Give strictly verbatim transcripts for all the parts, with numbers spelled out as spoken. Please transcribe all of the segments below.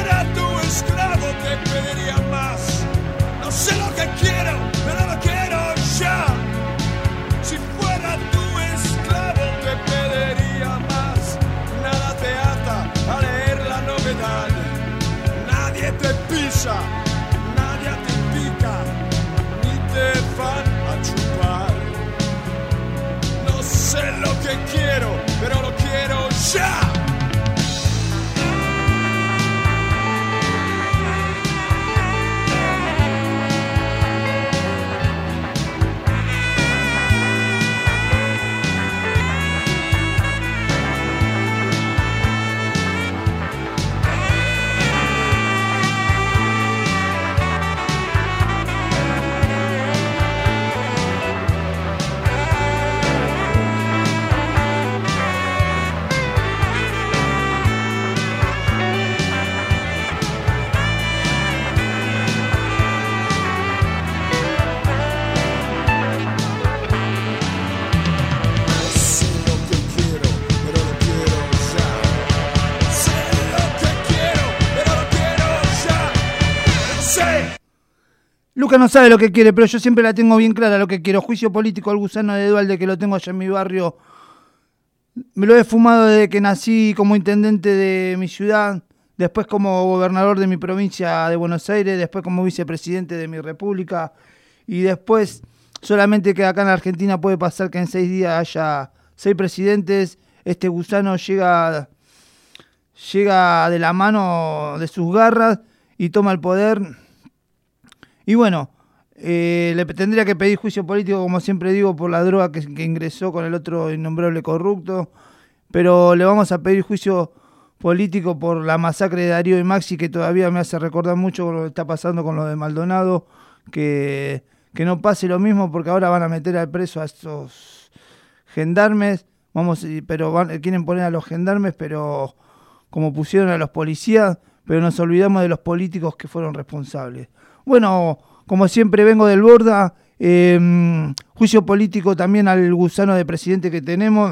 fuera tu esclavo te pediría más. No sé lo que quiero, pero lo quiero ya. Si fuera tu esclavo te pediría más. Nada te ata a leer la novedad. Nadie te pisa, nadie te pica, ni te van a chupar. No sé lo que quiero, pero lo quiero ya. Luca no sabe lo que quiere, pero yo siempre la tengo bien clara lo que quiero. Juicio político al gusano de Dualde, que lo tengo allá en mi barrio. Me lo he fumado desde que nací como intendente de mi ciudad, después como gobernador de mi provincia de Buenos Aires, después como vicepresidente de mi república, y después solamente que acá en la Argentina puede pasar que en seis días haya seis presidentes. Este gusano llega, llega de la mano de sus garras y toma el poder. Y bueno, eh, le tendría que pedir juicio político, como siempre digo, por la droga que, que ingresó con el otro innombrable corrupto, pero le vamos a pedir juicio político por la masacre de Darío y Maxi, que todavía me hace recordar mucho lo que está pasando con lo de Maldonado, que, que no pase lo mismo, porque ahora van a meter al preso a estos gendarmes, vamos, pero van, quieren poner a los gendarmes, pero como pusieron a los policías, pero nos olvidamos de los políticos que fueron responsables. Bueno, como siempre vengo del Borda, eh, juicio político también al gusano de presidente que tenemos,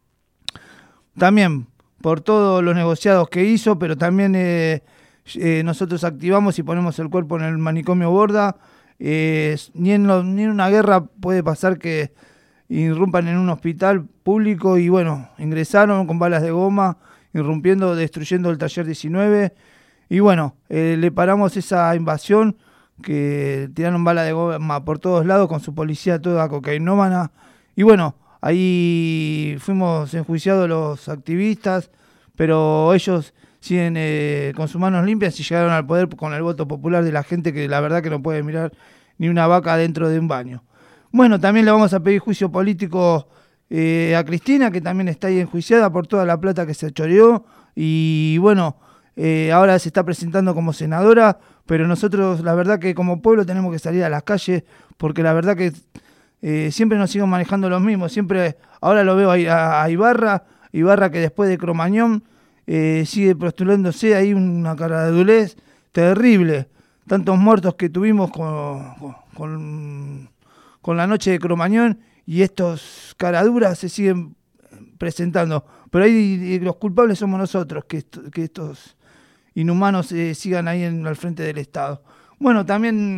también por todos los negociados que hizo, pero también eh, eh, nosotros activamos y ponemos el cuerpo en el manicomio Borda. Eh, ni, en lo, ni en una guerra puede pasar que irrumpan en un hospital público y bueno, ingresaron con balas de goma, irrumpiendo, destruyendo el taller diecinueve y bueno, eh, le paramos esa invasión, que tiraron bala de goma por todos lados con su policía toda cocainómana. Y bueno, ahí fuimos enjuiciados los activistas, pero ellos siguen eh, con sus manos limpias y llegaron al poder con el voto popular de la gente, que la verdad que no puede mirar ni una vaca dentro de un baño. Bueno, también le vamos a pedir juicio político eh, a Cristina, que también está ahí enjuiciada por toda la plata que se choreó. Y bueno, eh, ahora se está presentando como senadora, pero nosotros la verdad que como pueblo tenemos que salir a las calles, porque la verdad que eh, siempre nos siguen manejando los mismos. Siempre, ahora lo veo a, a Ibarra, Ibarra que después de Cromañón eh, sigue postulándose ahí una caradurez terrible. Tantos muertos que tuvimos con, con, con la noche de Cromañón y estos caraduras se siguen presentando. Pero ahí los culpables somos nosotros, que, esto, que estos inhumanos eh, sigan ahí en al frente del Estado. Bueno, también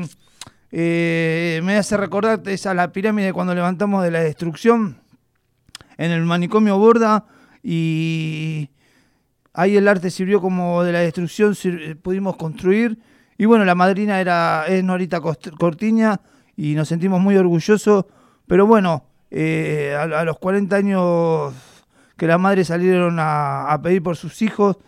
eh, me hace recordar esa la pirámide cuando levantamos de la destrucción en el manicomio Borda, y ahí el arte sirvió como de la destrucción, sir, pudimos construir. Y bueno, la madrina era es Norita Cortiña y nos sentimos muy orgullosos, pero bueno, eh, a, a los cuarenta años que las madres salieron a, a pedir por sus hijos,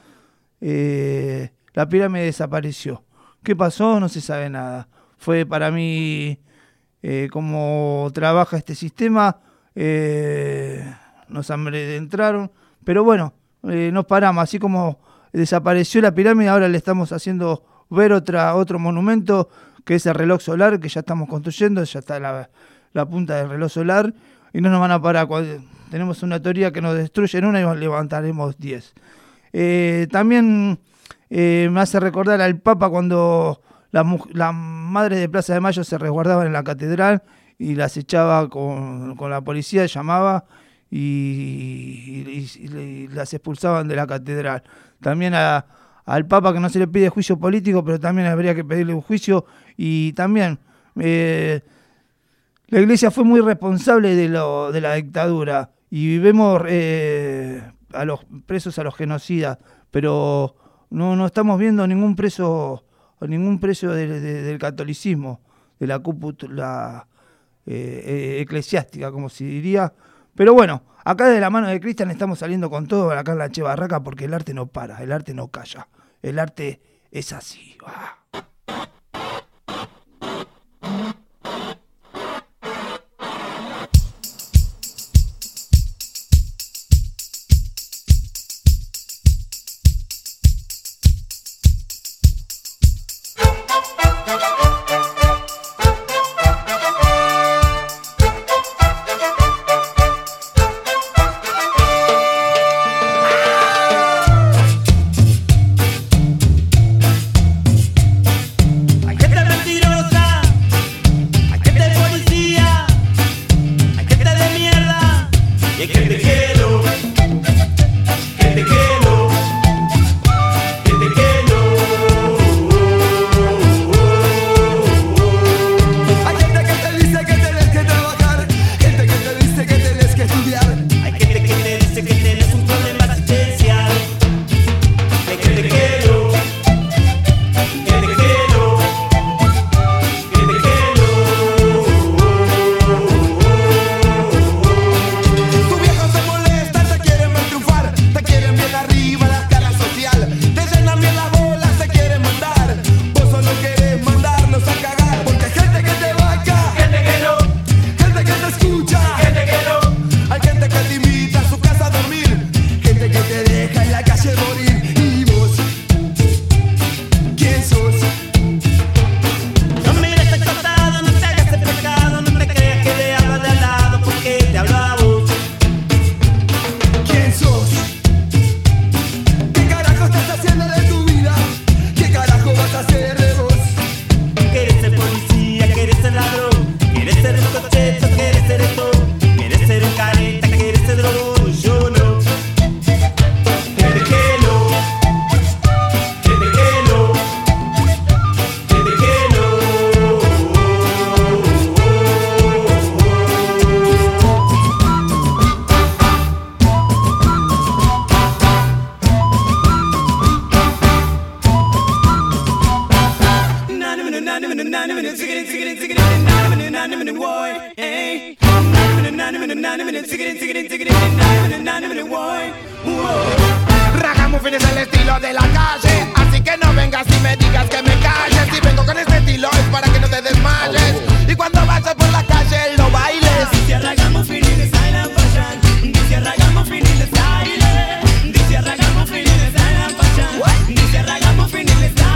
Eh, la pirámide desapareció. ¿Qué pasó? No se sabe nada. Fue para mí eh, como trabaja este sistema, eh, nos amedrentaron, pero bueno, eh, nos paramos. Así como desapareció la pirámide, ahora le estamos haciendo ver otra otro monumento, que es el reloj solar, que ya estamos construyendo, ya está la, la punta del reloj solar, y no nos van a parar. Tenemos una teoría que nos destruyen una y nos levantaremos diez. Eh, también eh, me hace recordar al Papa cuando las la madres de Plaza de Mayo se resguardaban en la catedral y las echaba con, con la policía, llamaba y, y, y, y las expulsaban de la catedral. También a, al Papa que no se le pide juicio político, pero también habría que pedirle un juicio. Y también eh, la Iglesia fue muy responsable de, lo, de la dictadura y vemos eh, a los presos, a los genocidas, pero no, no estamos viendo ningún preso, ningún preso de, de, del catolicismo, de la cúpula eh, eh, eclesiástica, como se diría. Pero bueno, acá de la mano de Cristian estamos saliendo con todo acá en la Che Barraca, porque el arte no para, el arte no calla, el arte es así. ¡Ah! Ragamuffin es el estilo de la calle, así que no vengas y me digas que me calles. Si vengo con este estilo es para que no te desmayes y cuando vayas por la calle lo bailes. Dice Ragamuffin y le style and fashion. Dice Ragamuffin y le style. Dice Ragamuffin y le style and fashion. Dice Ragamuffin y le style.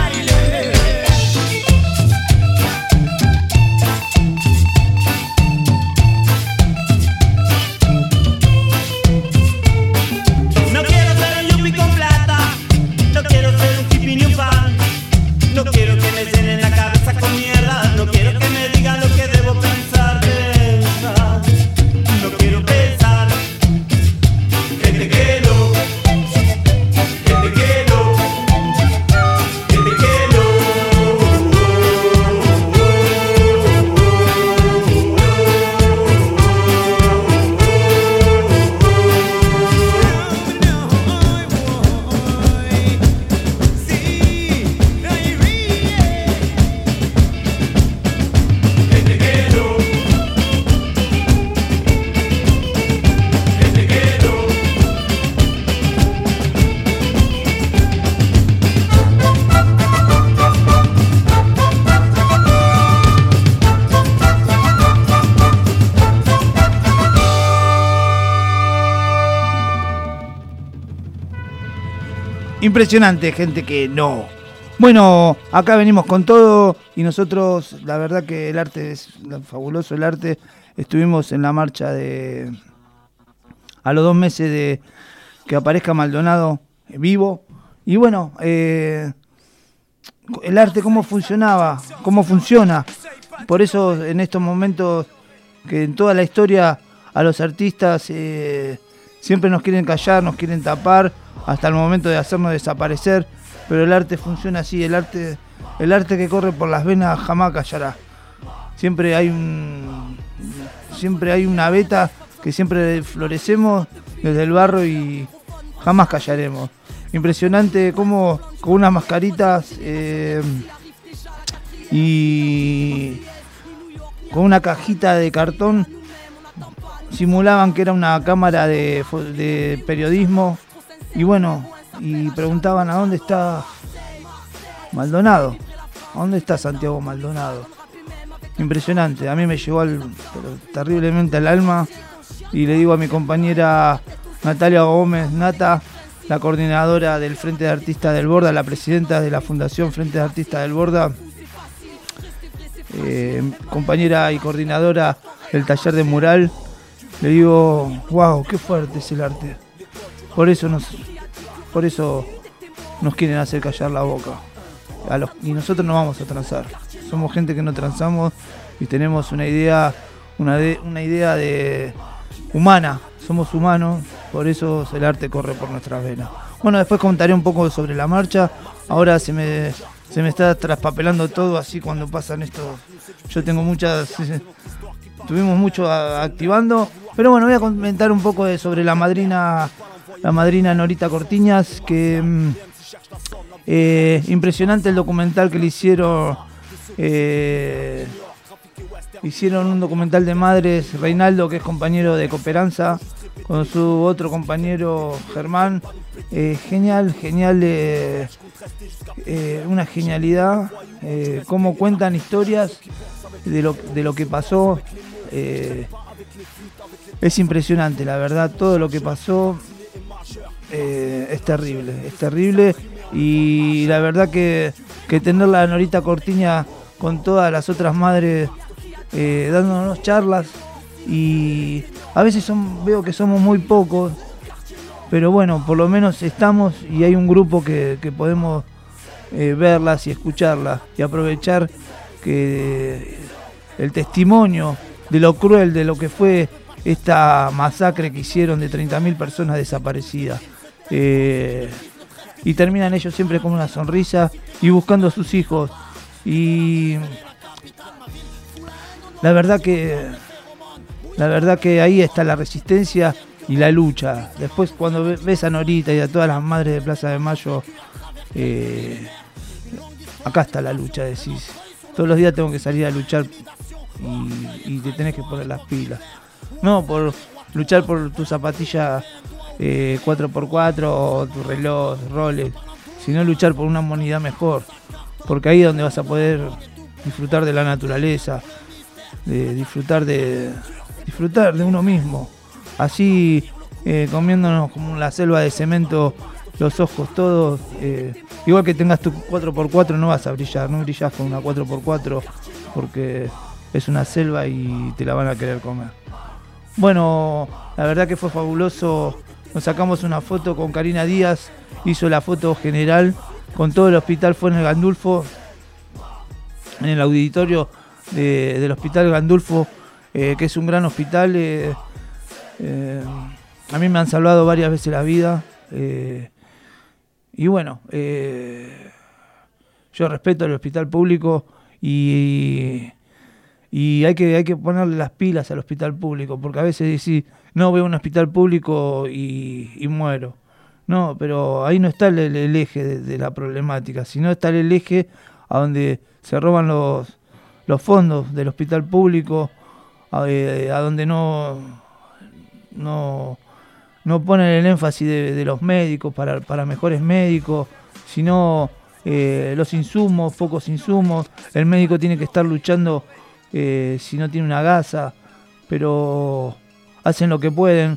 Impresionante, gente que no. Bueno, acá venimos con todo y nosotros, la verdad que el arte es fabuloso, el arte. Estuvimos en la marcha de... a los dos meses de que aparezca Maldonado vivo. Y bueno, eh, el arte cómo funcionaba, cómo funciona. Por eso en estos momentos que en toda la historia a los artistas eh, siempre nos quieren callar, nos quieren tapar, hasta el momento de hacernos desaparecer. pero el arte funciona así, el arte, el arte que corre por las venas jamás callará. Siempre hay un, siempre hay una veta que siempre florecemos desde el barro y jamás callaremos. Impresionante cómo con unas mascaritas eh, y con una cajita de cartón simulaban que era una cámara de, de periodismo y bueno, y preguntaban a dónde está Maldonado, a dónde está Santiago Maldonado. Impresionante, a mí me llegó al, pero, terriblemente al alma y le digo a mi compañera Natalia Gómez, Nata, la coordinadora del Frente de Artistas del Borda, la presidenta de la Fundación Frente de Artistas del Borda, eh, compañera y coordinadora del taller de mural, le digo, wow, qué fuerte es el arte. Por eso nos, por eso nos quieren hacer callar la boca. A los, y nosotros no vamos a transar. Somos gente que no transamos y tenemos una idea, una, de, una idea de humana. Somos humanos, por eso el arte corre por nuestras venas. Bueno, después contaré un poco sobre la marcha. Ahora se me, se me está traspapelando todo así cuando pasan estos. Yo tengo muchas. Tuvimos mucho a, activando. Pero bueno, voy a comentar un poco de, sobre la madrina, la madrina Norita Cortiñas, que eh, impresionante el documental que le hicieron. Eh, hicieron un documental de madres, Reinaldo, que es compañero de Cooperanza, con su otro compañero Germán. Eh, genial, genial, eh, eh, una genialidad, eh, cómo cuentan historias de lo, de lo que pasó. Eh, es impresionante, la verdad, todo lo que pasó eh, es terrible, es terrible. Y la verdad que, que tener la Norita Cortiña con todas las otras madres eh, dándonos charlas, y a veces son, veo que somos muy pocos, pero bueno, por lo menos estamos y hay un grupo que, que podemos eh, verlas y escucharlas y aprovechar que el testimonio de lo cruel de lo que fue esta masacre que hicieron de treinta mil personas desaparecidas. Eh, y terminan ellos siempre con una sonrisa y buscando a sus hijos. Y la verdad que la verdad que ahí está la resistencia y la lucha. Después cuando ves a Norita y a todas las madres de Plaza de Mayo, eh, acá está la lucha, decís. Todos los días tengo que salir a luchar y, y te tenés que poner las pilas. No por luchar por tu zapatilla eh, cuatro por cuatro o tu reloj, Rolex, sino luchar por una humanidad mejor. Porque ahí es donde vas a poder disfrutar de la naturaleza, de disfrutar de disfrutar de uno mismo. Así eh, comiéndonos como la selva de cemento, los ojos todos. Eh, igual que tengas tu cuatro por cuatro no vas a brillar, no brillás con una cuatro por cuatro porque es una selva y te la van a querer comer. Bueno, la verdad que fue fabuloso. Nos sacamos una foto con Karina Díaz, hizo la foto general con todo el hospital, fue en el Gandulfo, en el auditorio de, del hospital Gandulfo, eh, que es un gran hospital. Eh, eh, a mí me han salvado varias veces la vida. Eh, y bueno, eh, yo respeto el hospital público y, y hay que, hay que ponerle las pilas al hospital público, porque a veces decís, no, veo un hospital público y, y muero. No, pero ahí no está el, el eje de, de la problemática, sino está el eje a donde se roban los, los fondos del hospital público, a, a donde no, no, no ponen el énfasis de, de los médicos para, para mejores médicos, sino eh, los insumos, pocos insumos. El médico tiene que estar luchando eh, si no tiene una gasa, pero hacen lo que pueden.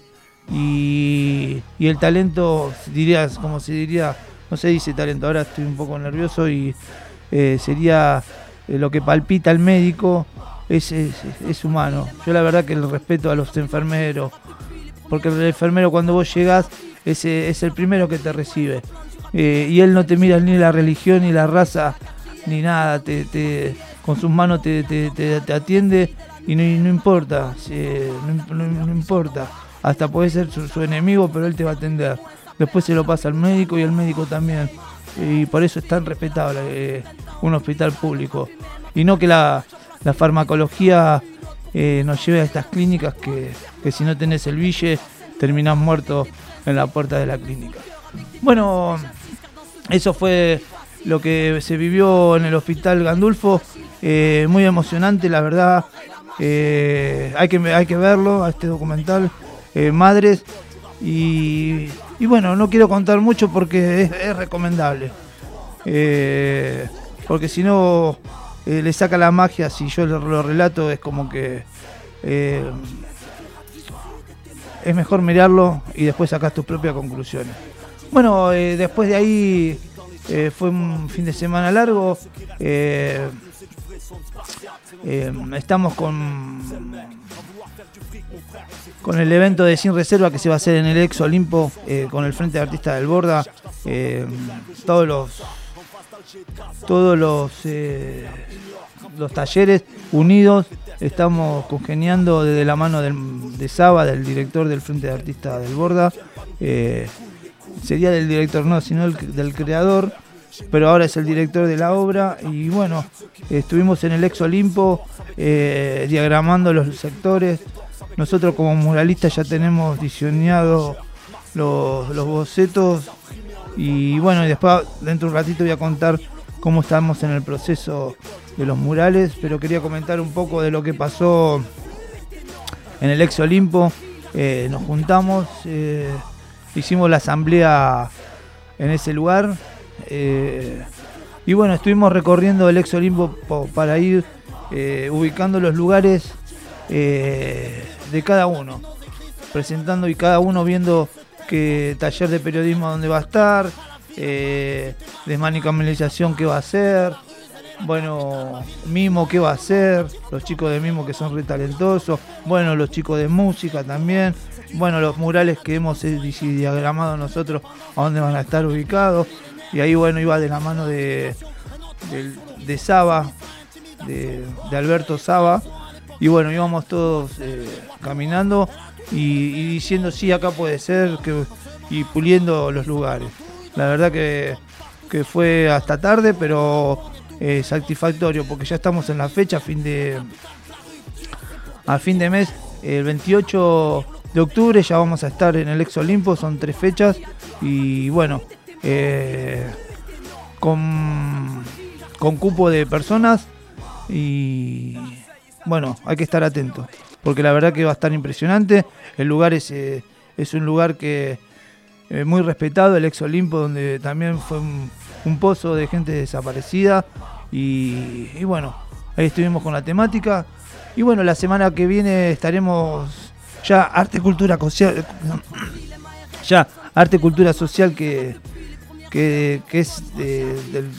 Y, y el talento, diría, como se diría, no se dice talento, ahora estoy un poco nervioso, y eh, sería eh, lo que palpita el médico es, es, es humano. Yo la verdad que el respeto a los enfermeros, porque el enfermero cuando vos llegás es, es el primero que te recibe, eh, y él no te mira ni la religión ni la raza ni nada, te, te, con sus manos te, te, te, te atiende y no, no importa, eh, no, no, no importa. Hasta puede ser su, su enemigo, pero él te va a atender. Después se lo pasa al médico y el médico también. y por eso es tan respetable eh, un hospital público. Y no que la, la farmacología eh, nos lleve a estas clínicas que, que si no tenés el bille terminás muerto en la puerta de la clínica. Bueno, eso fue lo que se vivió en el Hospital Gandulfo, eh, muy emocionante, la verdad. Eh, hay que hay que verlo, a este documental, eh, Madres, y, y bueno, no quiero contar mucho porque es, es recomendable, eh, porque si no eh, le saca la magia. Si yo lo, lo relato es como que eh, es mejor mirarlo y después sacas tus propias conclusiones. Bueno, eh, después de ahí eh, fue un fin de semana largo. Eh, eh, estamos con con el evento de Sin Reserva que se va a hacer en el Ex Olimpo, eh, con el Frente de Artistas del Borda. Eh, todos los todos los eh, los talleres unidos estamos congeniando desde la mano del, de Saba, del director del Frente de Artistas del Borda. Eh, sería del director, no, sino el, del creador, pero ahora es el director de la obra. Y bueno, estuvimos en el Ex Olimpo eh, diagramando los sectores. Nosotros como muralistas ya tenemos diseñado los, los bocetos, y bueno, y después dentro de un ratito voy a contar cómo estamos en el proceso de los murales, pero quería comentar un poco de lo que pasó en el Ex Olimpo. Eh, nos juntamos, eh, hicimos la asamblea en ese lugar, eh, y bueno, estuvimos recorriendo el Ex Olimpo para ir eh, ubicando los lugares eh, de cada uno, presentando y cada uno viendo qué taller de periodismo donde va a estar, eh, desmanicabilización qué va a hacer, bueno, mimo qué va a hacer, los chicos de mimo que son re talentosos, bueno, los chicos de música también, bueno, los murales que hemos diagramado nosotros a dónde van a estar ubicados. Y ahí bueno, iba de la mano de de, de Saba, de, de Alberto Saba, y bueno, íbamos todos eh, caminando y, y diciendo sí, acá puede ser, que, y puliendo los lugares. La verdad que, que fue hasta tarde, pero eh, satisfactorio, porque ya estamos en la fecha, a fin de a fin de mes, el veintiocho de octubre ya vamos a estar en el Ex Olimpo. Son tres fechas y bueno, eh, con, con cupo de personas, y bueno, hay que estar atentos porque la verdad que va a estar impresionante. El lugar es, eh, es un lugar que eh, muy respetado, el Ex Olimpo, donde también fue un, un pozo de gente desaparecida, y, y bueno, ahí estuvimos con la temática. Y bueno, la semana que viene estaremos ya arte, cultura social, ya arte, cultura social, que, que, que es de, del,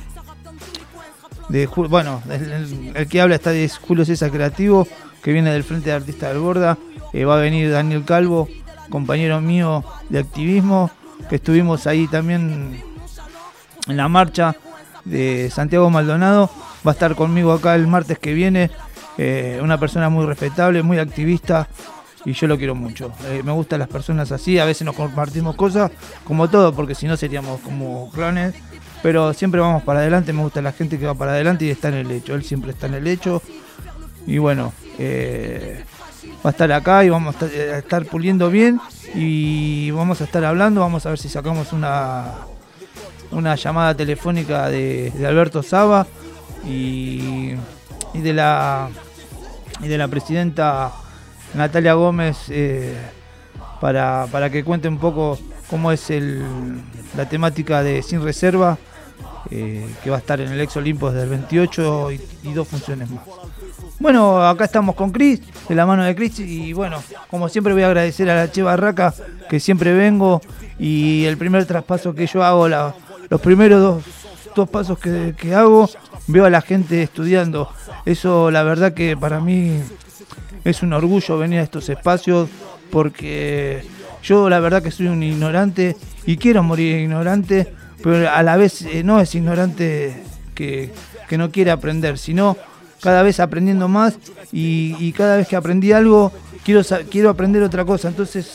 de, bueno, el, el que habla está de Julio César Creativo, que viene del Frente de Artistas del Borda. Eh, va a venir Daniel Calvo, compañero mío de activismo, que estuvimos ahí también en la marcha de Santiago Maldonado. Va a estar conmigo acá el martes que viene. Eh, una persona muy respetable, muy activista, y yo lo quiero mucho. Eh, me gustan las personas así. A veces nos compartimos cosas, como todo, porque si no seríamos como clones, pero siempre vamos para adelante. Me gusta la gente que va para adelante y está en el hecho. Él siempre está en el hecho, y bueno, eh, va a estar acá y vamos a estar, a estar puliendo bien, y vamos a estar hablando. Vamos a ver si sacamos una una llamada telefónica de, de Alberto Saba y, y de la y de la presidenta Natalia Gómez, eh, para, para que cuente un poco cómo es el, la temática de Sin Reserva, eh, que va a estar en el Ex Olimpo desde el veintiocho, y, y dos funciones más. Bueno, acá estamos con Cris, de la mano de Cris, y bueno, como siempre voy a agradecer a la Che Barraca, que siempre vengo, y el primer traspaso que yo hago, la, los primeros dos, dos pasos que, que hago, veo a la gente estudiando. Eso la verdad que para mí es un orgullo venir a estos espacios, porque yo la verdad que soy un ignorante y quiero morir ignorante, pero a la vez eh, no es ignorante que, que no quiere aprender, sino cada vez aprendiendo más, y, y cada vez que aprendí algo quiero, quiero aprender otra cosa. Entonces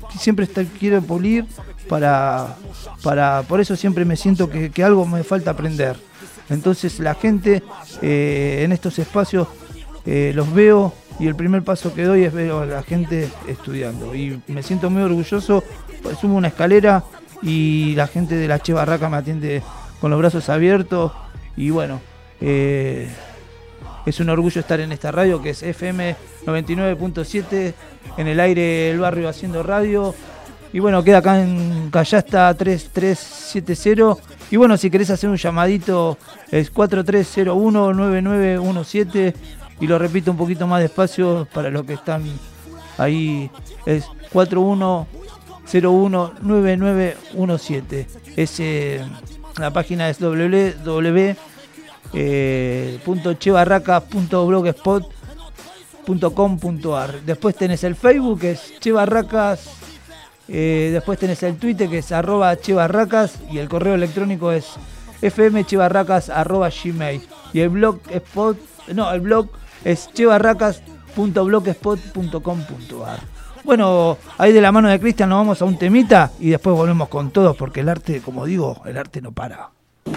siempre está, quiero pulir para, para, por eso siempre me siento que, que algo me falta aprender. Entonces la gente eh, en estos espacios eh, los veo y el primer paso que doy es ver a la gente estudiando. Y me siento muy orgulloso, subo una escalera y la gente de la Che Barraca me atiende con los brazos abiertos. Y bueno, eh, es un orgullo estar en esta radio que es F M noventa y nueve punto siete, en el aire del barrio haciendo radio. Y bueno, queda acá en Callasta tres tres siete cero. Y bueno, si querés hacer un llamadito es cuatro tres cero uno nueve nueve uno siete. Y lo repito un poquito más despacio para los que están ahí. Es cuatro uno cero uno nueve nueve uno siete. Es, eh, la página es doble u doble u doble u punto che barracas punto blogspot punto com punto a r. Después tenés el Facebook, que es Che Barracas. Eh, después tenés el Twitter, que es arroba Che Barracas. Y el correo electrónico es fmchebarracas arroba gmail. Y el blog spot, no, el blog es che barracas punto blogspot punto com punto a r. Bueno, ahí de la mano de Cristian nos vamos a un temita y después volvemos con todos, porque el arte, como digo, el arte no para.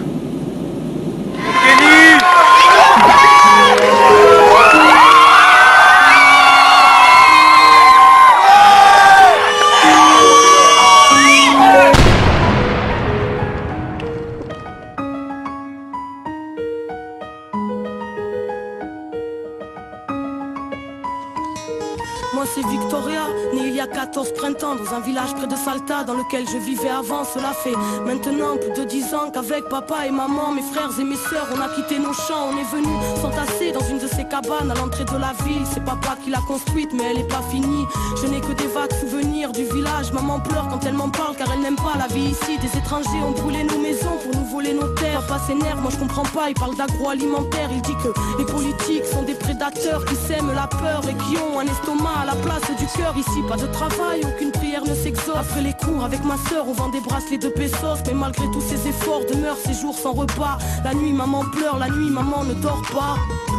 Moi c'est Victoria, née il y a quatorze printemps dans un village près de Salta dans lequel je vivais avant. Cela fait maintenant plus de dix ans qu'avec papa et maman, mes frères et mes sœurs, on a quitté nos champs. On est venus s'entasser dans une de ces cabanes à l'entrée de la ville. C'est papa qui l'a construite mais elle est pas finie. Je n'ai que des vagues souvenirs du village. Maman pleure quand elle m'en parle car elle n'aime pas la vie ici. Des étrangers ont brûlé nos maisons pour nous voler nos terres. Papa s'énerve, moi je comprends pas, il parle d'agroalimentaire. Il dit que les politiques sont des prédateurs qui sèment la peur et qui ont un estomac à la place du cœur. Ici pas de travail, aucune prière ne s'exauce. Après les cours avec ma sœur on vend des bracelets de pesos. Mais malgré tous ces efforts demeurent ces jours sans repas. La nuit maman pleure, la nuit maman ne dort pas.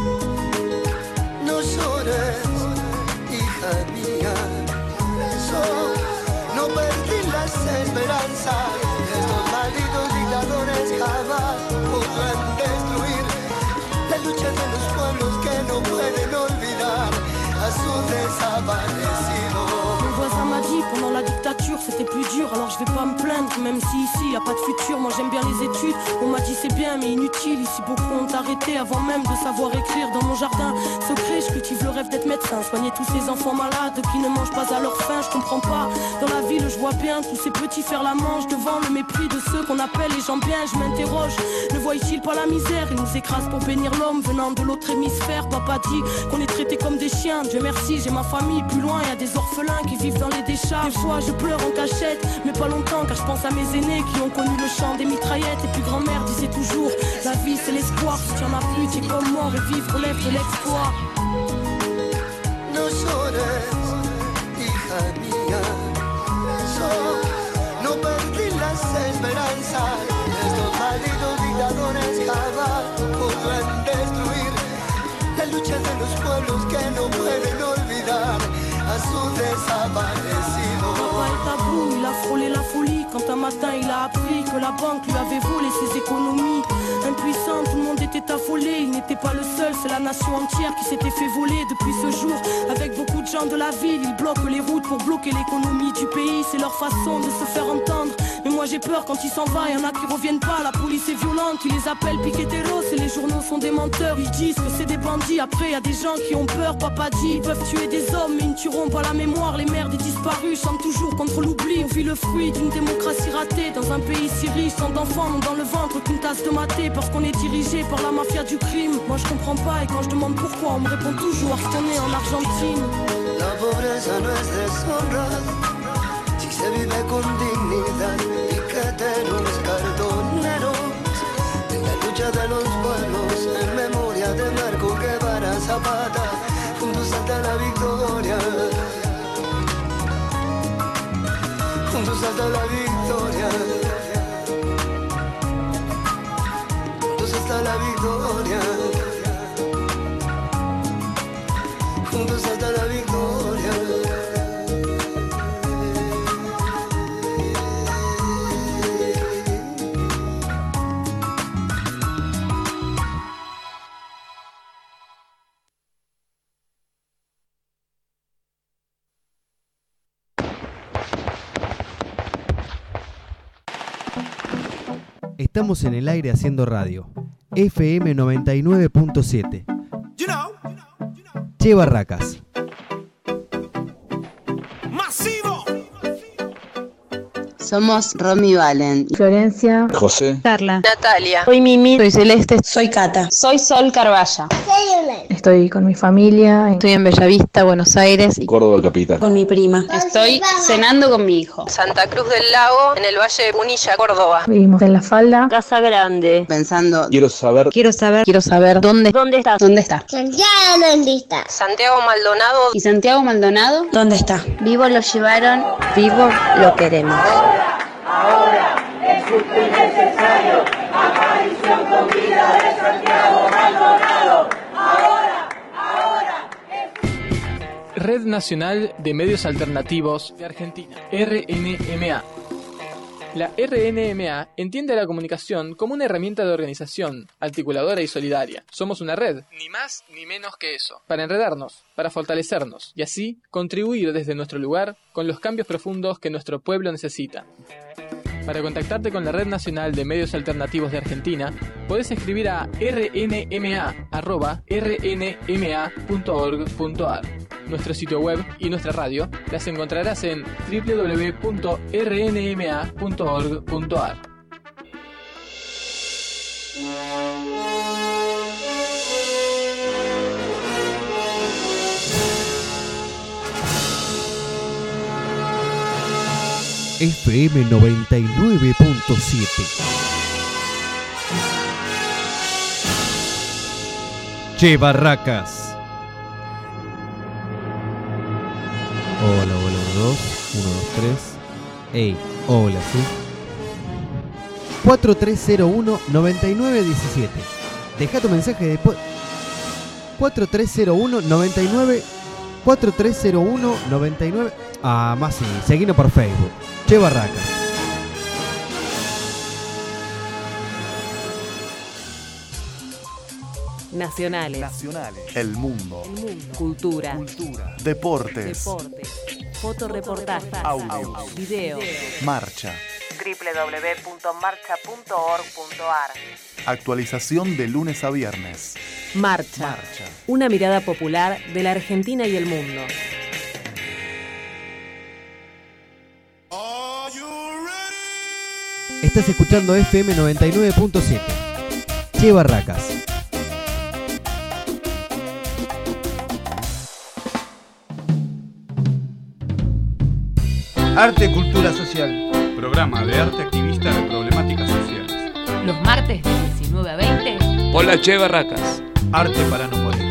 No llores, hija mía, so, no perdí las esperanzas. Estos malditos dictadores jamás podrán destruir la lucha de los pueblos que no pueden olvidar a su desaparecido. Mon voisin m'a dit pendant la dictature c'était plus dur. Alors je vais pas me plaindre même si ici y a pas de futur. Moi j'aime bien les études, on m'a dit c'est bien mais inutile. Ici beaucoup ont arrêté avant même de savoir écrire. Dans mon jardin secret je cultive le rêve d'être médecin. Soigner tous ces enfants malades qui ne mangent pas à leur faim. Je comprends pas, dans la ville je vois bien tous ces petits faire la manche devant le mépris de ceux qu'on appelle les gens bien. Je m'interroge, ne voient-ils pas la misère? Ils nous écrasent pour bénir l'homme venant de l'autre hémisphère. Papa dit qu'on est traités comme des chiens. Dieu merci j'ai ma famille, plus loin y a des orphelins qui vivent dans les décharges. Des fois je pleure en cachette, mais pas longtemps car je pense à mes aînés qui ont connu le chant des mitraillettes. Et puis grand-mère disait toujours, la vie c'est l'espoir. Si tu en as plus, tu es comme mort et vivre relève de l'exploit. No llores, hija mía, so, no perdí las esperanzas. Estos malditos dictadores jamás podrán destruir la lucha de los pueblos que no pueden olvidar a su desaparecido. Papa est à bout, il a frôlé la folie quand un matin il a appris que la banque lui avait volé ses économies. Impuissant, tout le monde était affolé, il n'était pas le seul, c'est la nation entière qui s'était fait voler. Depuis ce jour, avec beaucoup de gens de la ville, ils bloquent les routes pour bloquer l'économie du pays. C'est leur façon de se faire entendre. Mais moi j'ai peur quand ils s'en vont, y'en a qui reviennent pas. La police est violente, ils les appellent piqueteros et les journaux sont des menteurs. Ils disent que c'est des bandits, après y a des gens qui ont peur. Papa dit, ils peuvent tuer des hommes mais ils ne tueront pas la mémoire. Les mères des disparus chantent toujours contre l'oubli. On vit le fruit d'une démocratie ratée dans un pays si riche, tant d'enfants n'ont dans le ventre qu'une tasse de maté. Parce qu'on est dirigé par la mafia du crime. Moi je comprends pas et quand je demande pourquoi on me répond toujours retourner en Argentine. La pobreza no es deshonra si se vive con dignidad. Piqueteros, cartoneros, en la lucha de los pueblos, en memoria de Marco Guevara Zapata, juntos hasta la victoria, juntos hasta la victoria, juntos hasta la victoria, juntos hasta la victoria. Estamos en el aire haciendo radio. F M noventa y nueve punto siete. You know, Che Barracas. masivo. Somos Romy Valen, Florencia, José, Carla, Natalia, soy Mimi, soy Celeste, soy Cata, soy Sol Carvalla. estoy con mi familia, estoy en Bellavista, Buenos Aires y Córdoba capital. Con mi prima. Estoy cenando con mi hijo. Santa Cruz del Lago, en el Valle de Punilla, Córdoba. vivimos en La Falda. Casa Grande. Pensando, Quiero saber. Quiero saber, quiero saber dónde, ¿Dónde estás? ¿dónde está? Santiago, ¿dónde está? Santiago Maldonado. ¿Y Santiago Maldonado? ¿Dónde está? Vivo lo llevaron, vivo, lo queremos. Ahora es justo y necesario. Aparición con vida de Santiago Maldonado. Ahora, ahora es... Red Nacional de Medios Alternativos de Argentina, R N M A. La R N M A entiende la comunicación como una herramienta de organización, articuladora y solidaria. Somos una red, ni más ni menos que eso, para enredarnos, para fortalecernos y así contribuir desde nuestro lugar con los cambios profundos que nuestro pueblo necesita. Para contactarte con la Red Nacional de Medios Alternativos de Argentina, podés escribir a r n m a arroba r n m a punto org punto a r. Nuestro sitio web y nuestra radio las encontrarás en w w w punto r n m a punto org punto a r. F M noventa y nueve punto siete. Che Barracas. Hola, hola, uno, dos, uno, dos, tres. Ey, hola, sí. cuatro tres cero uno, nueve nueve uno siete. Deja tu mensaje después. cuatro tres cero uno, nueve nueve. cuatro tres cero uno, nueve nueve. Ah, más sí. Seguinos por Facebook. Che Barracas. Nacionales. Nacionales. El mundo. El mundo. Cultura. Cultura. Deportes. Deportes. Fotoreportajes. Audios. Video. Marcha. w w w punto marcha punto org punto a r. Actualización de lunes a viernes. Marcha. Marcha. Una mirada popular de la Argentina y el mundo. Estás escuchando F M noventa y nueve punto siete. Che Barracas. Arte, cultura social. Programa de arte activista de problemáticas sociales. Los martes de diecinueve a veinte. Hola Che Barracas. Arte para no morir.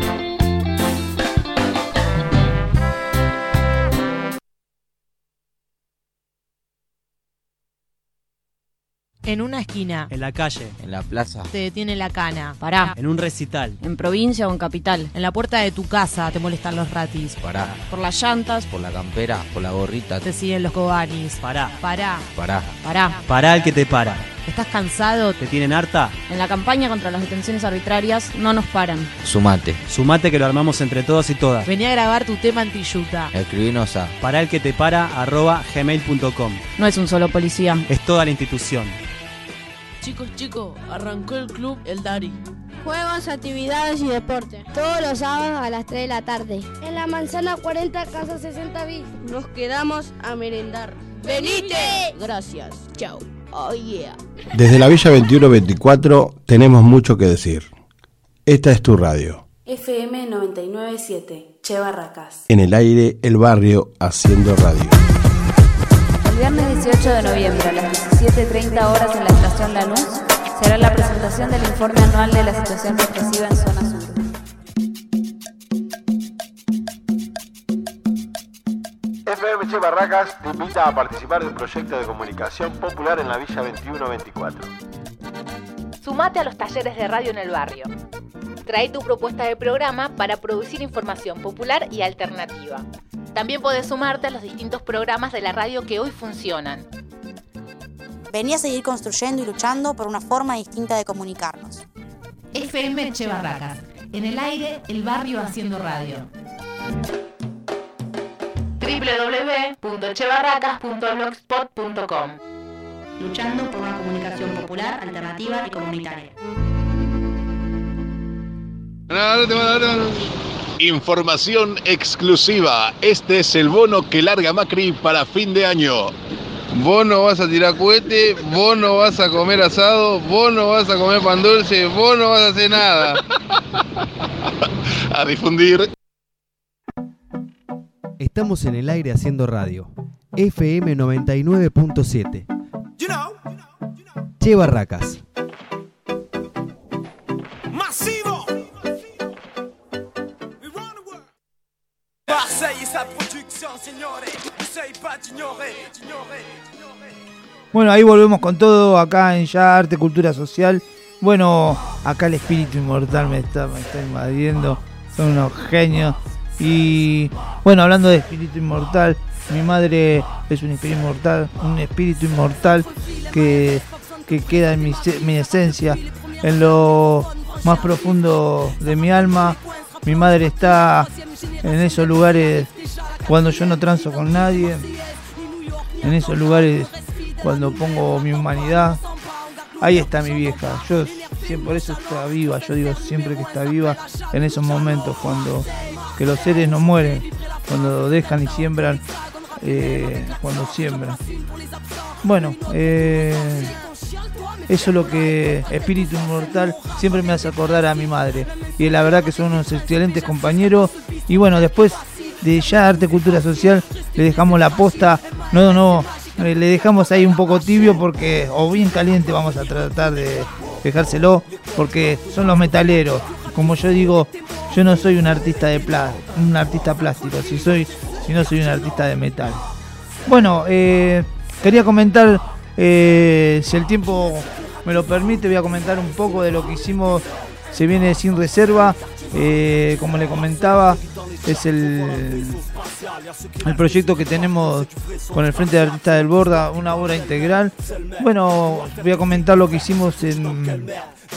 En una esquina. En la calle. En la plaza. Te detiene la cana. Pará. En un recital. En provincia o en capital. En la puerta de tu casa te molestan los ratis. Pará. Por las llantas. Por la campera. Por la gorrita. Te siguen los cobanis. Pará. Pará. Pará. Pará. Pará el que te para. ¿Estás cansado? ¿Te tienen harta? En la campaña contra las detenciones arbitrarias no nos paran. Sumate. Sumate que lo armamos entre todos y todas. Vení a grabar tu tema anti-yuta. Escribinos a pará el que te para arroba gmail punto com. No es un solo policía. Es toda la institución. Chicos, chicos, arrancó el club El Dari. Juegos, actividades y deporte. Todos los sábados a las tres de la tarde. En la manzana cuarenta, casa sesenta bis. Nos quedamos a merendar. ¡Venite! Gracias. Chao. Oh yeah. Desde la Villa veintiuno veinticuatro tenemos mucho que decir. Esta es tu radio. F M noventa y nueve punto siete. Che Barracas. En el aire, el barrio haciendo radio. El viernes dieciocho de noviembre a las diecisiete treinta horas en la estación Lanús será la presentación del informe anual de la situación represiva en zona sur. F M Che Barracas te invita a participar del proyecto de comunicación popular en la Villa veintiuno veinticuatro. Sumate a los talleres de radio en el barrio. Trae tu propuesta de programa para producir información popular y alternativa. También podés sumarte a los distintos programas de la radio que hoy funcionan. Vení a seguir construyendo y luchando por una forma distinta de comunicarnos. F M Che Barracas. En el aire, el barrio haciendo radio. w w w punto che barracas punto blogspot punto com luchando por una comunicación popular, alternativa y comunitaria. Información exclusiva. Este es el bono que larga Macri para fin de año. Vos no vas a tirar cohete, vos no vas a comer asado, vos no vas a comer pan dulce, vos no vas a hacer nada. A difundir. Estamos en el aire haciendo radio. F M noventa y nueve punto siete. Che Barracas. Masivo. Marseille et sa production, señores. Marseille pas ignorer, ignorer. Bueno, ahí volvemos con todo acá en Ya Arte, Cultura Social. Bueno, acá el espíritu inmortal me está, me está invadiendo. Son unos genios. Y bueno, hablando de espíritu inmortal, mi madre es un espíritu inmortal, un espíritu inmortal que, que queda en mi, mi esencia, en lo más profundo de mi alma. Mi madre está en esos lugares cuando yo no transo con nadie, en esos lugares cuando pongo mi humanidad. Ahí está mi vieja. Yo siempre, por eso está viva. Yo digo siempre que está viva en esos momentos cuando que los seres no mueren, cuando dejan y siembran, eh, cuando siembran. Bueno, eh, eso es lo que Espíritu Inmortal siempre me hace acordar a mi madre. Y la verdad que son unos excelentes compañeros. Y bueno, después de Ya Arte, Cultura Social, le dejamos la posta. No, no, le dejamos ahí un poco tibio porque, o bien caliente, vamos a tratar de dejárselo, porque son los metaleros. Como yo digo, yo no soy un artista de pla- un artista plástico, si soy, si no soy un artista de metal. Bueno, eh, quería comentar, eh, si el tiempo me lo permite, voy a comentar un poco de lo que hicimos. Se viene Sin Reserva, eh, como le comentaba, es el, el proyecto que tenemos con el Frente de Artistas del Borda, una obra integral. Bueno, voy a comentar lo que hicimos en,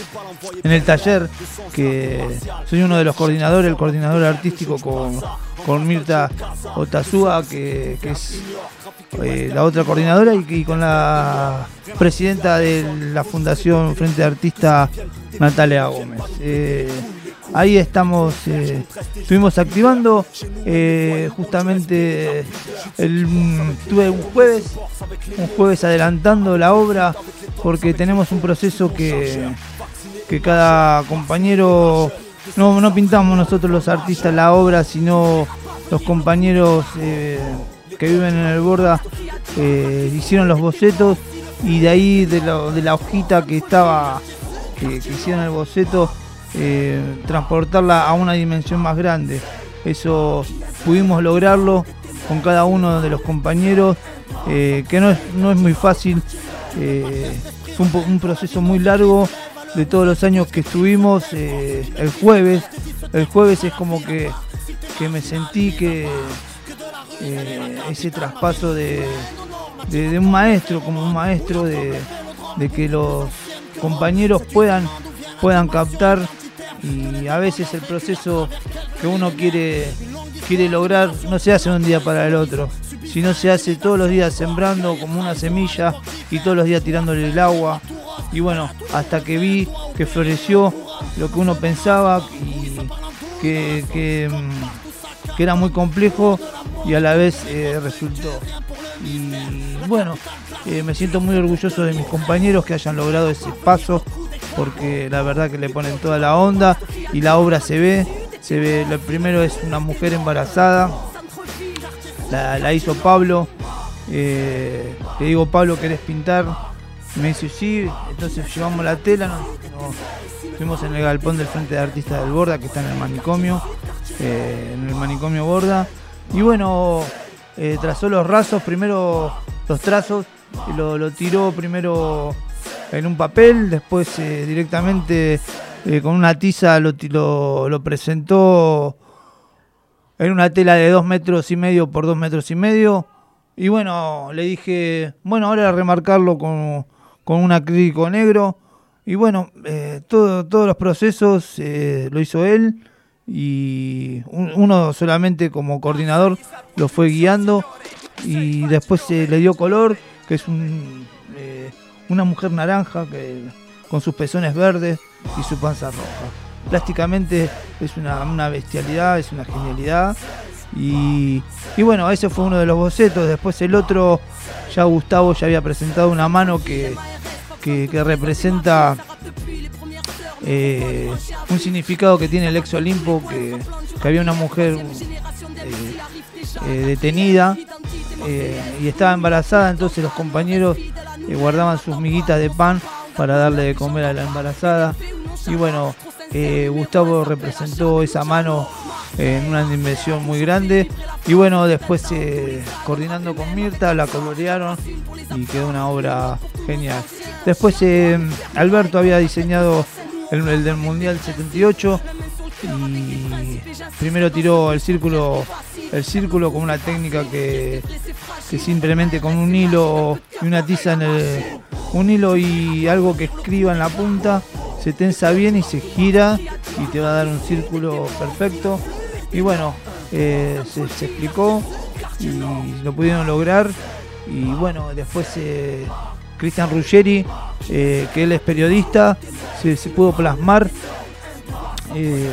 en el taller, que soy uno de los coordinadores, el coordinador artístico con, con Mirta Otazúa, que, que es eh, la otra coordinadora, y, y con la presidenta de la Fundación Frente de Artistas, Natalia Gómez. Eh, ahí estamos, eh, estuvimos activando, eh, justamente el, tuve un jueves, un jueves adelantando la obra, porque tenemos un proceso que, que cada compañero, no, no pintamos nosotros los artistas la obra, sino los compañeros eh, que viven en el Borda eh, hicieron los bocetos, y de ahí de, lo, de la hojita que estaba, que, que hicieron el boceto, eh, transportarla a una dimensión más grande. Eso pudimos lograrlo con cada uno de los compañeros, eh, que no es, no es muy fácil. Eh, fue un, un proceso muy largo de todos los años que estuvimos. Eh, el jueves, el jueves es como que, que me sentí que eh, ese traspaso de, de, de un maestro, como un maestro de, de que los compañeros puedan, puedan captar, y a veces el proceso que uno quiere, quiere lograr no se hace de un día para el otro, sino se hace todos los días sembrando como una semilla y todos los días tirándole el agua. Y bueno, hasta que vi que floreció lo que uno pensaba y que, que, que era muy complejo, y a la vez eh, resultó. Y bueno, eh, me siento muy orgulloso de mis compañeros que hayan logrado ese paso, porque la verdad que le ponen toda la onda y la obra se ve, se ve. Lo primero es una mujer embarazada, la, la hizo Pablo. Eh, le digo, Pablo, ¿querés pintar? Me dice sí. Entonces llevamos la tela, nos, nos fuimos en el galpón del Frente de Artistas del Borda, que está en el manicomio, eh, en el manicomio Borda. Y bueno, eh, trazó los rasos, primero los trazos, lo, lo tiró primero en un papel, después eh, directamente eh, con una tiza lo, lo, lo presentó en una tela de dos metros y medio por dos metros y medio. Y bueno, le dije, bueno, ahora remarcarlo con, con un acrílico negro. Y bueno, eh, todo, todos los procesos eh, lo hizo él, y un, uno solamente como coordinador lo fue guiando, y después eh, le dio color, que es un, eh, una mujer naranja que, con sus pezones verdes y su panza roja. Plásticamente es una, una bestialidad, es una genialidad. Y, y bueno, ese fue uno de los bocetos. Después el otro, ya Gustavo ya había presentado una mano que, que, que representa eh, un significado que tiene el ex Olimpo, que, que había una mujer eh, eh, detenida eh, y estaba embarazada, entonces los compañeros eh, guardaban sus miguitas de pan para darle de comer a la embarazada. Y bueno, eh, Gustavo representó esa mano en una dimensión muy grande. Y bueno, después eh, coordinando con Mirta la colorearon y quedó una obra genial. Después eh, Alberto había diseñado el, el del Mundial setenta y ocho y primero tiró el círculo el círculo con una técnica que, que simplemente con un hilo y una tiza en el, un hilo y algo que escriba en la punta se tensa bien y se gira y te va a dar un círculo perfecto. Y bueno, eh, se, se explicó y lo pudieron lograr. Y bueno, después eh, Cristian Ruggeri, eh, que él es periodista, se, se pudo plasmar eh,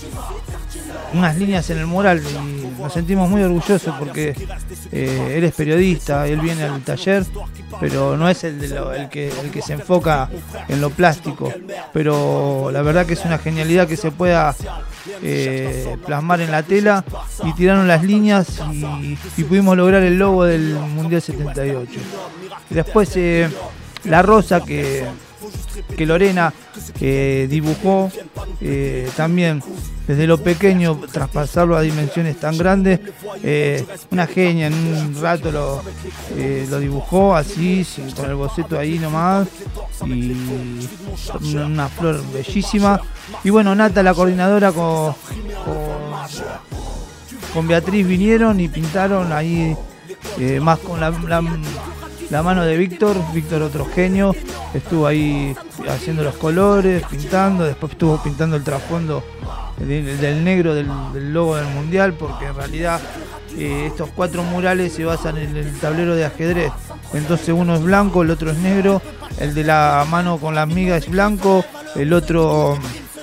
unas líneas en el mural y nos sentimos muy orgullosos porque eh, él es periodista, él viene al taller, pero no es el, de lo, el, que, el que se enfoca en lo plástico, pero la verdad que es una genialidad que se pueda eh, plasmar en la tela, y tiraron las líneas y, y pudimos lograr el logo del Mundial setenta y ocho. Y después eh, la rosa que que Lorena eh, dibujó, eh, también desde lo pequeño traspasarlo a dimensiones tan grandes, eh, una genia, en un rato lo, eh, lo dibujó así, sin, con el boceto ahí nomás, y una, una flor bellísima. Y bueno, Nata, la coordinadora, con, con, con Beatriz vinieron y pintaron ahí, eh, más con la, la La mano de Víctor, Víctor otro genio, estuvo ahí haciendo los colores, pintando, después estuvo pintando el trasfondo del, del negro del, del logo del Mundial, porque en realidad eh, estos cuatro murales se basan en el tablero de ajedrez. Entonces uno es blanco, el otro es negro, el de la mano con la miga es blanco, el otro,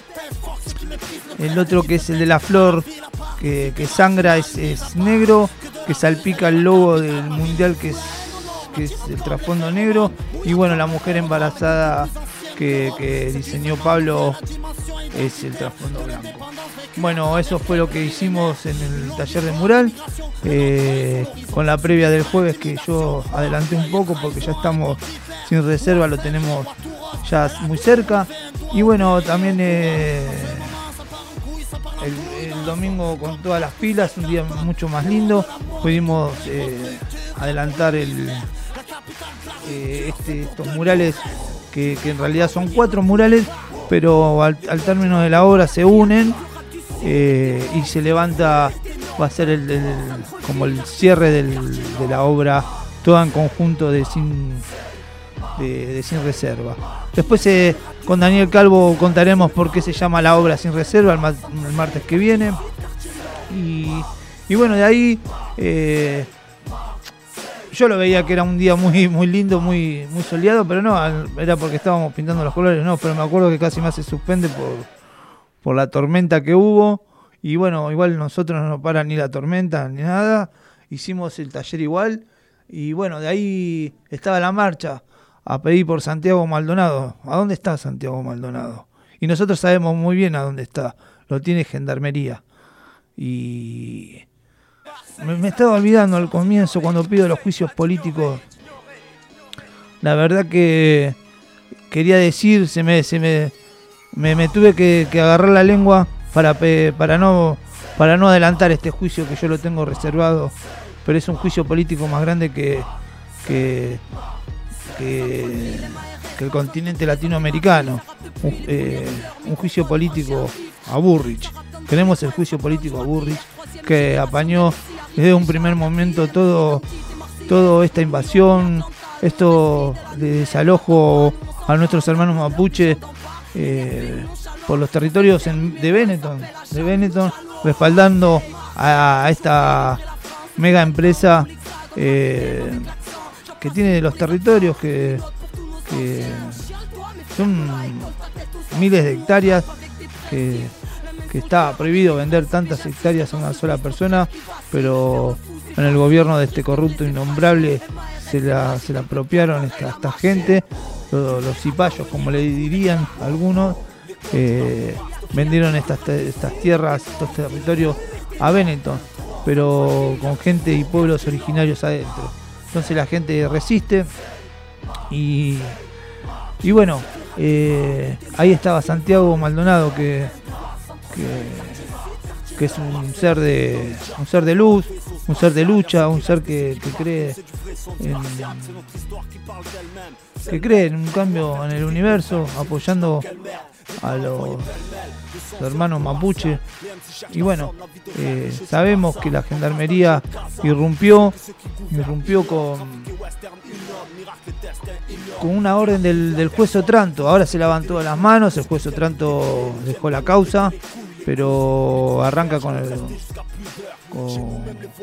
el otro que es el de la flor que, que sangra es, es negro, que salpica el logo del Mundial, que es que es el trasfondo negro, y bueno, la mujer embarazada que, que diseñó Pablo es el trasfondo blanco. Bueno, eso fue lo que hicimos en el taller de mural, eh, con la previa del jueves, que yo adelanté un poco porque ya estamos sin reserva, lo tenemos ya muy cerca. Y bueno, también eh, el, el domingo con todas las pilas, un día mucho más lindo, pudimos eh, adelantar el Eh, este, estos murales que, que en realidad son cuatro murales, pero al, al término de la obra se unen eh, y se levanta, va a ser el, el, como el cierre del, de la obra, toda en conjunto de Sin, de, de Sin Reserva. Después eh, con Daniel Calvo contaremos por qué se llama la obra Sin Reserva el, el martes que viene. Y, y bueno, de ahí eh, yo lo veía que era un día muy muy lindo, muy muy soleado, pero no, era porque estábamos pintando los colores, no, pero me acuerdo que casi más se suspende por, por la tormenta que hubo. Y bueno, igual nosotros no nos para ni la tormenta ni nada, hicimos el taller igual. Y bueno, de ahí estaba la marcha a pedir por Santiago Maldonado. ¿A dónde está Santiago Maldonado? Y nosotros sabemos muy bien a dónde está, lo tiene Gendarmería. Y Me, me estaba olvidando al comienzo, cuando pido los juicios políticos. La verdad que quería decir, se me, se me, me, me tuve que, que agarrar la lengua para, para, no, para no adelantar este juicio, que yo lo tengo reservado, pero es un juicio político más grande que, que, que, que el continente latinoamericano. Un, eh, un juicio político a Burrich. Tenemos el juicio político a Burrich, que apañó desde un primer momento todo, todo esta invasión, esto de desalojo a nuestros hermanos mapuche eh, por los territorios en, de Benetton, de Benetton, respaldando a, a esta mega empresa eh, que tiene los territorios, que, que son miles de hectáreas, que, que está prohibido vender tantas hectáreas a una sola persona, pero en el gobierno de este corrupto innombrable se la, se la apropiaron esta, esta gente, los, los cipayos, como le dirían algunos, eh, vendieron estas, estas tierras, estos territorios a Benetton, pero con gente y pueblos originarios adentro. Entonces la gente resiste y, y bueno, eh, ahí estaba Santiago Maldonado, que, que, que es un ser de un ser de luz, un ser de lucha, un ser que, que cree en, que cree en un cambio en el universo, apoyando a los hermanos mapuche. Y bueno, eh, sabemos que la gendarmería irrumpió irrumpió con con una orden del, del juez Otranto. Ahora se levantó las manos, el juez Otranto dejó la causa, pero arranca con el con,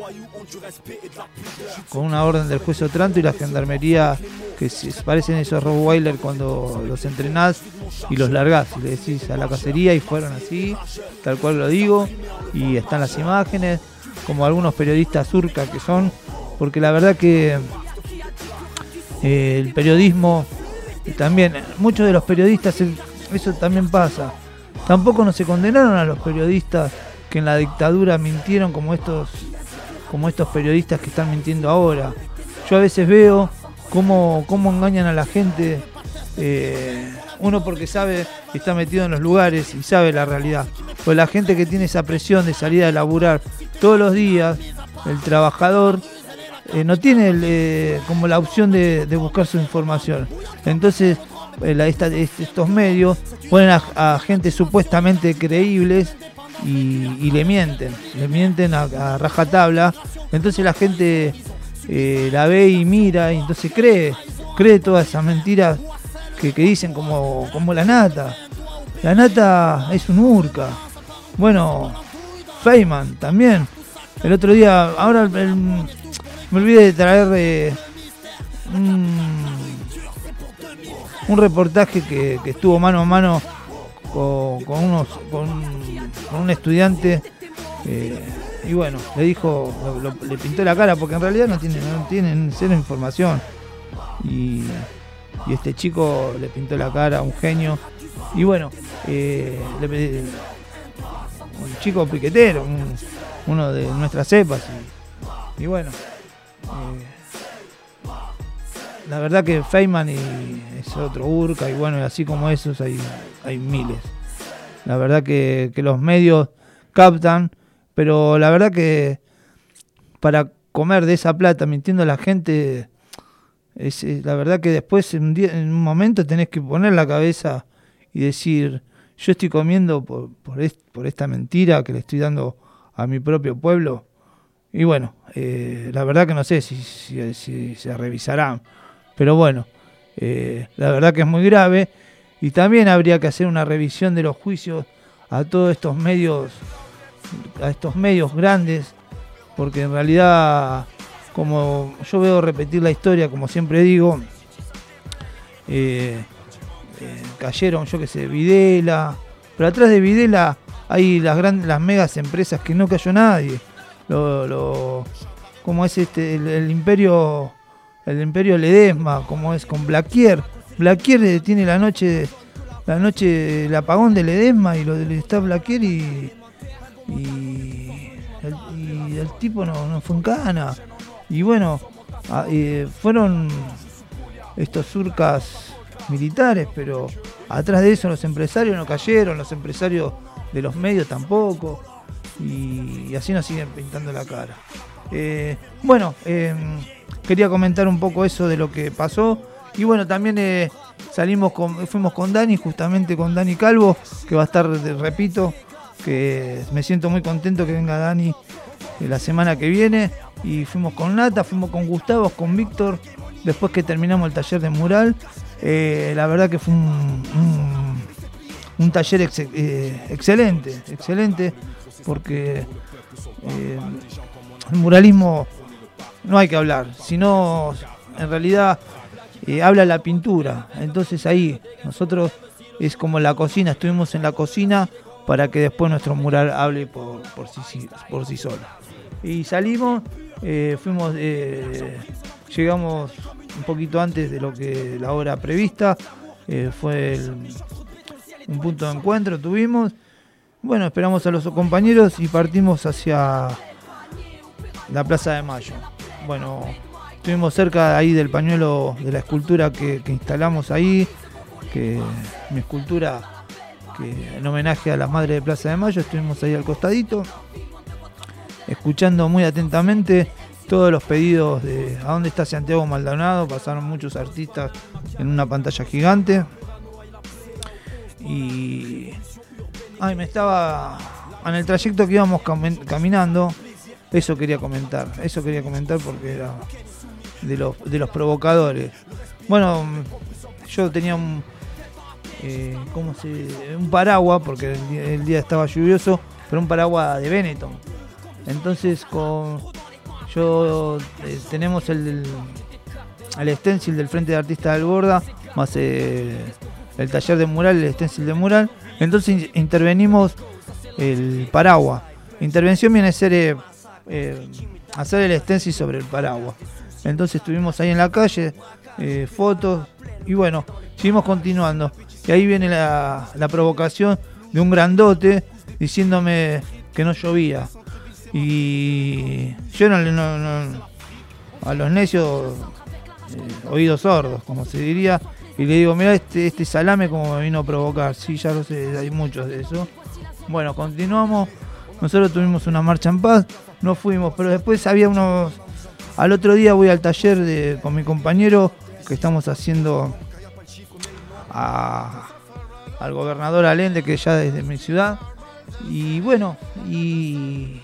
con una orden del juez Otranto y la gendarmería, que se parecen esos Rottweiler cuando los entrenás y los largás, le decís a la cacería, y fueron así, tal cual lo digo, y están las imágenes, como algunos periodistas surca que son, porque la verdad que eh, el periodismo, y también muchos de los periodistas, eso también pasa, tampoco no se condenaron a los periodistas que en la dictadura mintieron como estos como estos periodistas que están mintiendo ahora. Yo a veces veo cómo, cómo engañan a la gente, eh, uno porque sabe, está metido en los lugares y sabe la realidad, pues la gente que tiene esa presión de salir a laburar todos los días, el trabajador eh, no tiene el, eh, como la opción de, de buscar su información. Entonces eh, la, esta, estos medios ponen a, a gente supuestamente creíbles y, y le mienten, le mienten a, a rajatabla. Entonces la gente eh, la ve y mira y entonces cree, cree todas esas mentiras que, que dicen, como, como la nata. La nata es un urca. Bueno, Feynman también. El otro día, ahora el, el, me olvidé de traer eh, un, un reportaje que, que estuvo mano a mano con, con, unos, con, con un estudiante. Eh, y bueno, le dijo, lo, lo, le pintó la cara, porque en realidad no tienen, no tienen cero información. Y, y este chico le pintó la cara, un genio. Y bueno, eh, le, un chico piquetero, un, uno de nuestras cepas. Y, y bueno, eh, la verdad que Feynman y es otro urca, y bueno, así como esos hay, hay miles. La verdad que, que los medios captan, pero la verdad que para comer de esa plata mintiendo a la gente, es, es, la verdad que después en un, día, en un momento tenés que poner la cabeza y decir, yo estoy comiendo por, por, est, por esta mentira que le estoy dando a mi propio pueblo. Y bueno, eh, la verdad que no sé si, si, si se revisarán, pero bueno, eh, la verdad que es muy grave. Y también habría que hacer una revisión de los juicios a todos estos medios, a estos medios grandes, porque en realidad, como yo veo repetir la historia, como siempre digo, eh, eh, cayeron, yo que sé, Videla, pero atrás de Videla hay las grandes, las megas empresas que no cayó nadie. Lo, lo, como es este el, el imperio, el imperio Ledesma, como es con Blaquier. Blaquier tiene la noche, la noche, el apagón de Ledesma, y lo de está Blaquier y y el, y el tipo no, no fue en cana. Y bueno, a, eh, fueron estos surcas militares, pero atrás de eso los empresarios no cayeron, los empresarios de los medios tampoco, y, y así nos siguen pintando la cara. Eh, bueno, eh, quería comentar un poco eso de lo que pasó, y bueno, también eh, salimos con, fuimos con Dani, justamente con Dani Calvo, que va a estar, repito, que me siento muy contento que venga Dani eh, la semana que viene, y fuimos con Nata, fuimos con Gustavo, con Víctor, después que terminamos el taller de mural. Eh, la verdad que fue un, un, un taller ex, eh, excelente, excelente, porque eh, el muralismo no hay que hablar, sino en realidad eh, habla la pintura. Entonces ahí nosotros es como la cocina, estuvimos en la cocina para que después nuestro mural hable por, por, sí, por sí solo. Y salimos, eh, fuimos, eh, llegamos un poquito antes de lo que la hora prevista, eh, fue el, un punto de encuentro tuvimos. Bueno, esperamos a los compañeros y partimos hacia la Plaza de Mayo. Bueno, estuvimos cerca ahí del pañuelo de la escultura que, que instalamos ahí, que mi escultura que en homenaje a las madres de Plaza de Mayo, estuvimos ahí al costadito, escuchando muy atentamente todos los pedidos de a dónde está Santiago Maldonado. Pasaron muchos artistas en una pantalla gigante. Y ay, me estaba en el trayecto que íbamos cam- caminando, eso quería comentar, eso quería comentar porque era de los, de los provocadores. Bueno, yo tenía un, eh, ¿cómo se, un paraguas, porque el día, el día estaba lluvioso, pero un paraguas de Benetton. Entonces con yo eh, tenemos el, el, el stencil del Frente de Artistas del Borda, más eh, el taller de mural, el stencil de mural. Entonces intervenimos el paraguas. Intervención viene a ser eh, eh, hacer el stencil sobre el paraguas. Entonces estuvimos ahí en la calle, eh, fotos, y bueno, seguimos continuando. Y ahí viene la, la provocación de un grandote diciéndome que no llovía. Y yo no, no, no a los necios, eh, oídos sordos, como se diría, y le digo, mira este, este salame como me vino a provocar. Sí, ya lo sé, hay muchos de eso. Bueno, continuamos. Nosotros tuvimos una marcha en paz, no fuimos, pero después había unos... Al otro día voy al taller de, con mi compañero, que estamos haciendo a, al gobernador Allende, que ya desde mi ciudad. Y bueno, y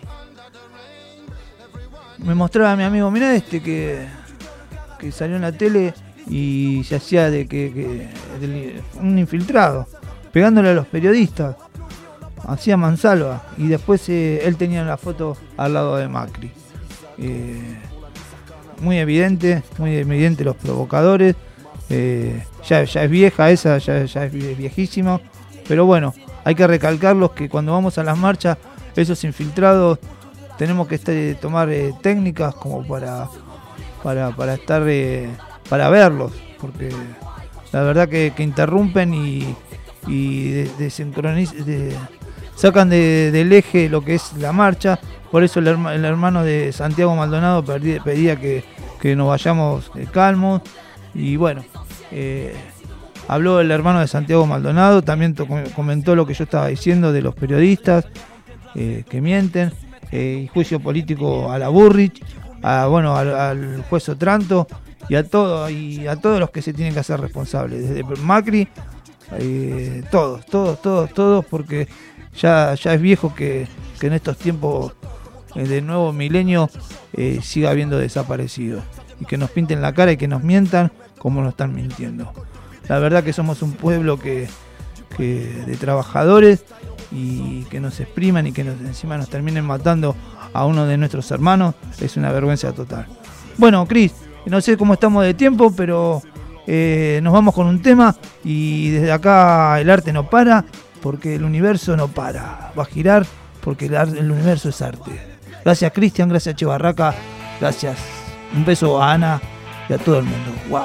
me mostraba a mi amigo, mirá este que, que salió en la tele y se hacía de que, que de, un infiltrado, pegándole a los periodistas, hacía mansalva, y después eh, él tenía la foto al lado de Macri. Eh, muy evidente, muy evidente los provocadores, eh, ya, ya es vieja esa, ya, ya es viejísima, pero bueno, hay que recalcarlos que cuando vamos a las marchas, esos infiltrados tenemos que estar, tomar eh, técnicas como para para, para estar eh, para verlos, porque la verdad que, que interrumpen y, y de, de de, sacan de, del eje lo que es la marcha. Por eso el, herma, el hermano de Santiago Maldonado pedía, pedía que, que nos vayamos eh, calmos. Y bueno, eh, habló el hermano de Santiago Maldonado, también to, comentó lo que yo estaba diciendo de los periodistas eh, que mienten, eh, y juicio político a la Burrich, a, bueno, al, al juez Otranto y a, todo, y a todos los que se tienen que hacer responsables, desde Macri, eh, todos, todos, todos, todos, porque ya, ya es viejo que, que en estos tiempos eh, de nuevo milenio eh, siga habiendo desaparecidos, y que nos pinten la cara y que nos mientan como nos están mintiendo. La verdad que somos un pueblo que, que de trabajadores, y que nos expriman y que nos, encima nos terminen matando a uno de nuestros hermanos es una vergüenza total. Bueno, Cris, no sé cómo estamos de tiempo, pero eh, nos vamos con un tema, y desde acá el arte no para, porque el universo no para, va a girar porque el, arte, el universo es arte. Gracias Cristian, gracias Che Barraca, gracias, un beso a Ana y a todo el mundo. Wow.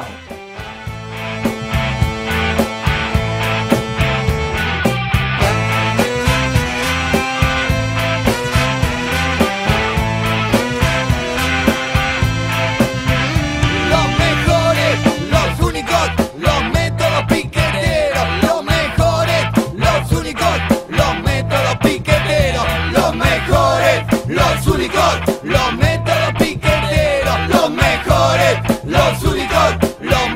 Los únicos, los métodos piqueteros, los mejores, los únicos, los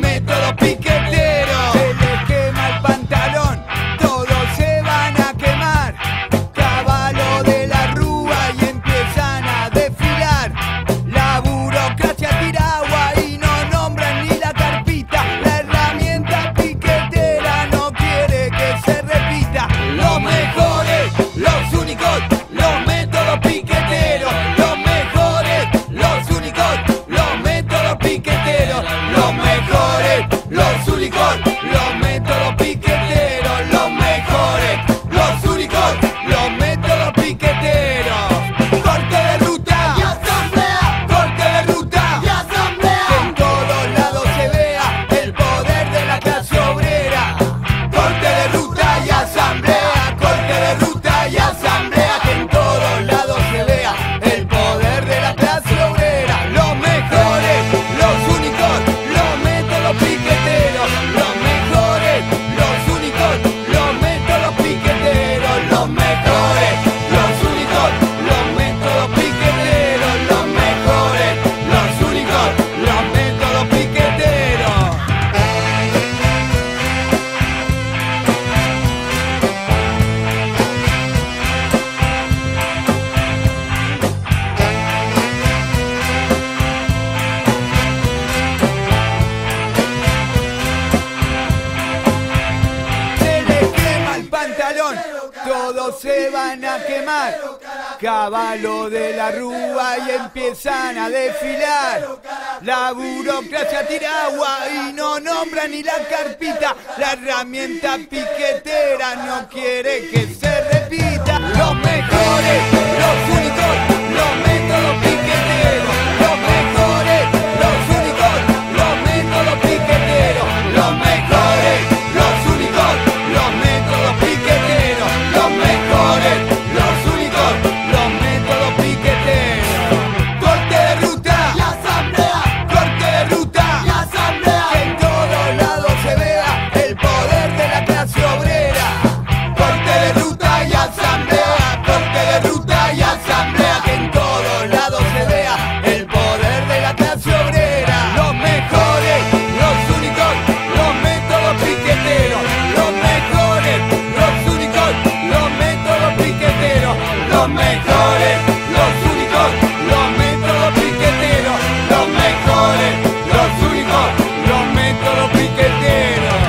todos se van a quemar. Caballo de la Rúa y empiezan a desfilar. La burocracia tira agua y no nombra ni la carpita. La herramienta piquetera no quiere que se repita. Los mejores, los únicos, los métodos piqueteros. Los mejores, los únicos, los métodos piqueteros. Los mejores, los únicos, los métodos piqueteros. Los mejores, los únicos, los métodos piqueteros. Corte de ruta y asamblea. Corte de ruta y asamblea. Que en todos lados se vea el poder de la clase obrera. Corte de ruta y asamblea. Corte de ruta y asamblea. Que en todos lados se vea el poder de la clase obrera. Los mejores, los únicos, los métodos piqueteros. Los mejores, los únicos, los métodos piqueteros. Los mejores, los únicos, los métodos piqueteros. Los mejores, los únicos, los métodos piqueteros.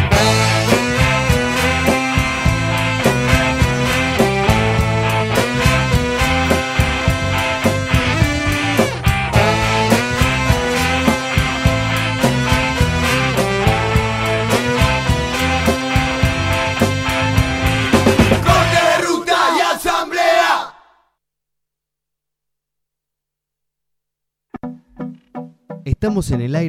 Corte de ruta y asamblea. Estamos en el aire.